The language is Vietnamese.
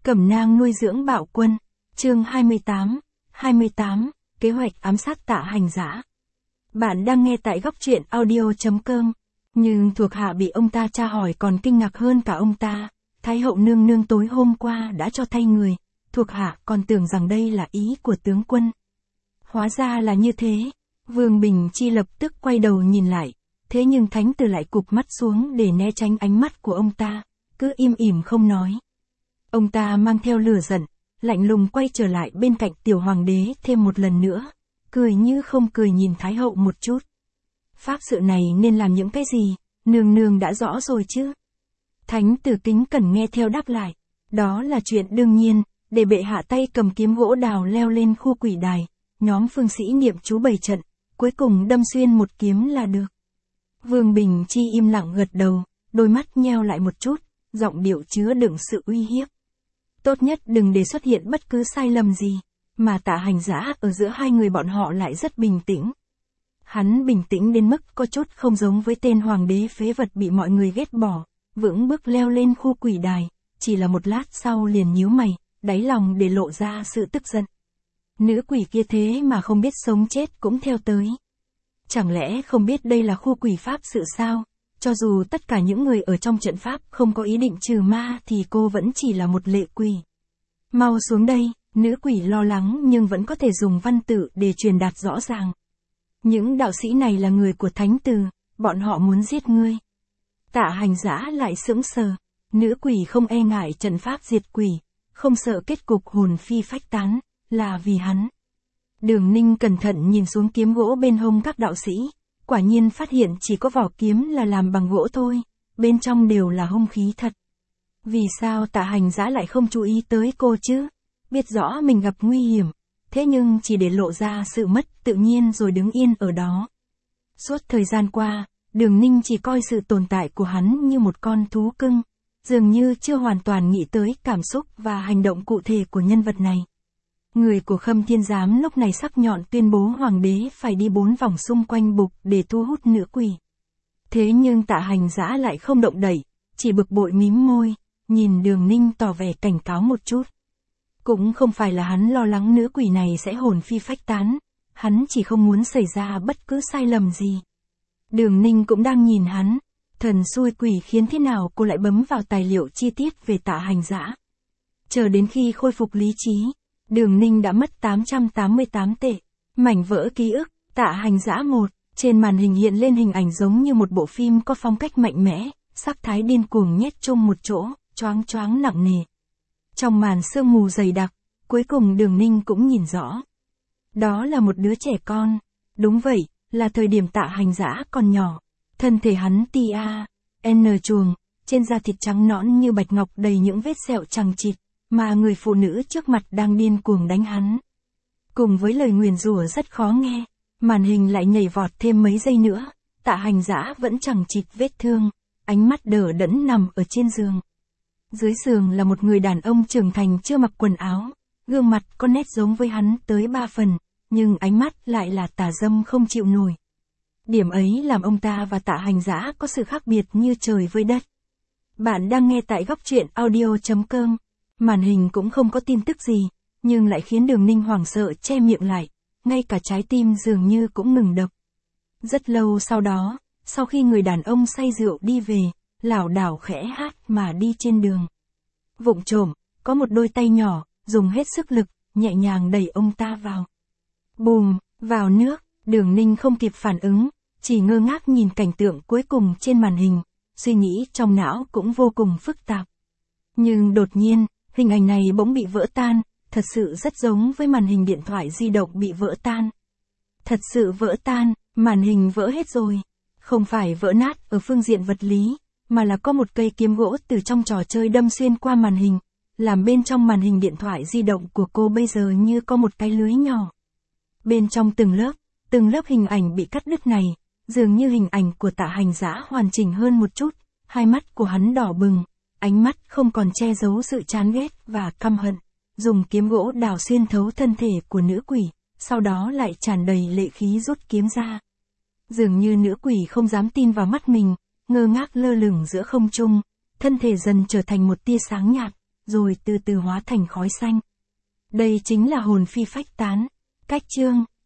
Cẩm nang nuôi dưỡng bạo quân. Chương 28, kế hoạch ám sát Tạ Hành Dã. Bạn đang nghe tại góc truyện audio.com. Nhưng thuộc hạ bị ông ta tra hỏi còn kinh ngạc hơn cả ông ta. Thái hậu nương nương tối hôm qua đã cho thay người, thuộc hạ còn tưởng rằng đây là ý của tướng quân. Hóa ra là như thế. Vương Bình Chi lập tức quay đầu nhìn lại, thế nhưng thánh tử lại cụp mắt xuống để né tránh ánh mắt của ông ta, cứ im ỉm không nói. Ông ta mang theo lửa giận, lạnh lùng quay trở lại bên cạnh tiểu hoàng đế thêm một lần nữa, cười như không cười nhìn Thái hậu một chút. Pháp sự này nên làm những cái gì, nương nương đã rõ rồi chứ? Thánh tử kính cẩn nghe theo đáp lại, đó là chuyện đương nhiên, để bệ hạ tay cầm kiếm gỗ đào leo lên khu quỷ đài, nhóm phương sĩ niệm chú bảy trận, cuối cùng đâm xuyên một kiếm là được. Vương Bình Chi im lặng gật đầu, đôi mắt nheo lại một chút, giọng điệu chứa đựng sự uy hiếp. Tốt nhất đừng để xuất hiện bất cứ sai lầm gì, mà Tạ Hành Dã ở giữa hai người bọn họ lại rất bình tĩnh. Hắn bình tĩnh đến mức có chút không giống với tên hoàng đế phế vật bị mọi người ghét bỏ, vững bước leo lên khu quỷ đài, chỉ là một lát sau liền nhíu mày, đáy lòng để lộ ra sự tức giận. Nữ quỷ kia thế mà không biết sống chết cũng theo tới. Chẳng lẽ không biết đây là khu quỷ pháp sự sao? Cho dù tất cả những người ở trong trận pháp không có ý định trừ ma thì cô vẫn chỉ là một lệ quỷ. Mau xuống đây, nữ quỷ lo lắng nhưng vẫn có thể dùng văn tự để truyền đạt rõ ràng. Những đạo sĩ này là người của thánh tử, bọn họ muốn giết ngươi. Tạ Hành Dã lại sững sờ, nữ quỷ không e ngại trận pháp diệt quỷ, không sợ kết cục hồn phi phách tán, là vì hắn. Đường Ninh cẩn thận nhìn xuống kiếm gỗ bên hông các đạo sĩ, quả nhiên phát hiện chỉ có vỏ kiếm là làm bằng gỗ thôi, bên trong đều là hung khí thật. Vì sao Tạ Hành Dã lại không chú ý tới cô chứ? Biết rõ mình gặp nguy hiểm, thế nhưng chỉ để lộ ra sự mất tự nhiên rồi đứng yên ở đó. Suốt thời gian qua, Đường Ninh chỉ coi sự tồn tại của hắn như một con thú cưng, dường như chưa hoàn toàn nghĩ tới cảm xúc và hành động cụ thể của nhân vật này. Người của Khâm Thiên Giám lúc này sắc nhọn tuyên bố hoàng đế phải đi 4 vòng xung quanh bục để thu hút nữ quỷ. Thế nhưng Tạ Hành Dã lại không động đậy, chỉ bực bội mím môi, nhìn Đường Ninh tỏ vẻ cảnh cáo một chút. Cũng không phải là hắn lo lắng nữ quỷ này sẽ hồn phi phách tán, hắn chỉ không muốn xảy ra bất cứ sai lầm gì. Đường Ninh cũng đang nhìn hắn, thần xui quỷ khiến thế nào cô lại bấm vào tài liệu chi tiết về Tạ Hành Dã. Chờ đến khi khôi phục lý trí, Đường Ninh đã mất 888 tệ. Mảnh vỡ ký ức, Tạ Hành Dã 1, trên màn hình hiện lên hình ảnh giống như một bộ phim có phong cách mạnh mẽ, sắc thái điên cuồng nhét chung một chỗ, choáng choáng nặng nề. Trong màn sương mù dày đặc, cuối cùng Đường Ninh cũng nhìn rõ. Đó là một đứa trẻ con. Đúng vậy, là thời điểm Tạ Hành Dã còn nhỏ. Thân thể hắn tia, n chuồng, trên da thịt trắng nõn như bạch ngọc đầy những vết sẹo chằng chịt, mà người phụ nữ trước mặt đang điên cuồng đánh hắn. Cùng với lời nguyền rủa rất khó nghe, màn hình lại nhảy vọt thêm mấy giây nữa, Tạ Hành Dã vẫn chằng chịt vết thương, ánh mắt đờ đẫn nằm ở trên giường. Dưới giường là một người đàn ông trưởng thành chưa mặc quần áo, gương mặt có nét giống với hắn tới 3 phần, nhưng ánh mắt lại là tà dâm không chịu nổi. Điểm ấy làm ông ta và Tạ Hành Dã có sự khác biệt như trời với đất. Bạn đang nghe tại góc truyện audio.com. Màn hình cũng không có tin tức gì, nhưng lại khiến Đường Ninh hoảng sợ che miệng lại, ngay cả trái tim dường như cũng ngừng đập. Rất lâu sau đó, sau khi người đàn ông say rượu đi về, lảo đảo khẽ hát mà đi trên đường. Vụng trộm, có một đôi tay nhỏ, dùng hết sức lực, nhẹ nhàng đẩy ông ta vào. Bùm, vào nước, Đường Ninh không kịp phản ứng, chỉ ngơ ngác nhìn cảnh tượng cuối cùng trên màn hình, suy nghĩ trong não cũng vô cùng phức tạp. Nhưng đột nhiên, hình ảnh này bỗng bị vỡ tan, thật sự rất giống với màn hình điện thoại di động bị vỡ tan. Thật sự vỡ tan, màn hình vỡ hết rồi. Không phải vỡ nát ở phương diện vật lý, mà là có một cây kiếm gỗ từ trong trò chơi đâm xuyên qua màn hình, làm bên trong màn hình điện thoại di động của cô bây giờ như có một cái lưới nhỏ. Bên trong từng lớp hình ảnh bị cắt đứt này, dường như hình ảnh của Tạ Hành Dã hoàn chỉnh hơn một chút, hai mắt của hắn đỏ bừng. Ánh mắt không còn che giấu sự chán ghét và căm hận, dùng kiếm gỗ đào xuyên thấu thân thể của nữ quỷ, sau đó lại tràn đầy lệ khí rút kiếm ra. Dường như nữ quỷ không dám tin vào mắt mình, ngơ ngác lơ lửng giữa không trung, thân thể dần trở thành một tia sáng nhạt, rồi từ từ hóa thành khói xanh. Đây chính là hồn phi phách tán. Cách chương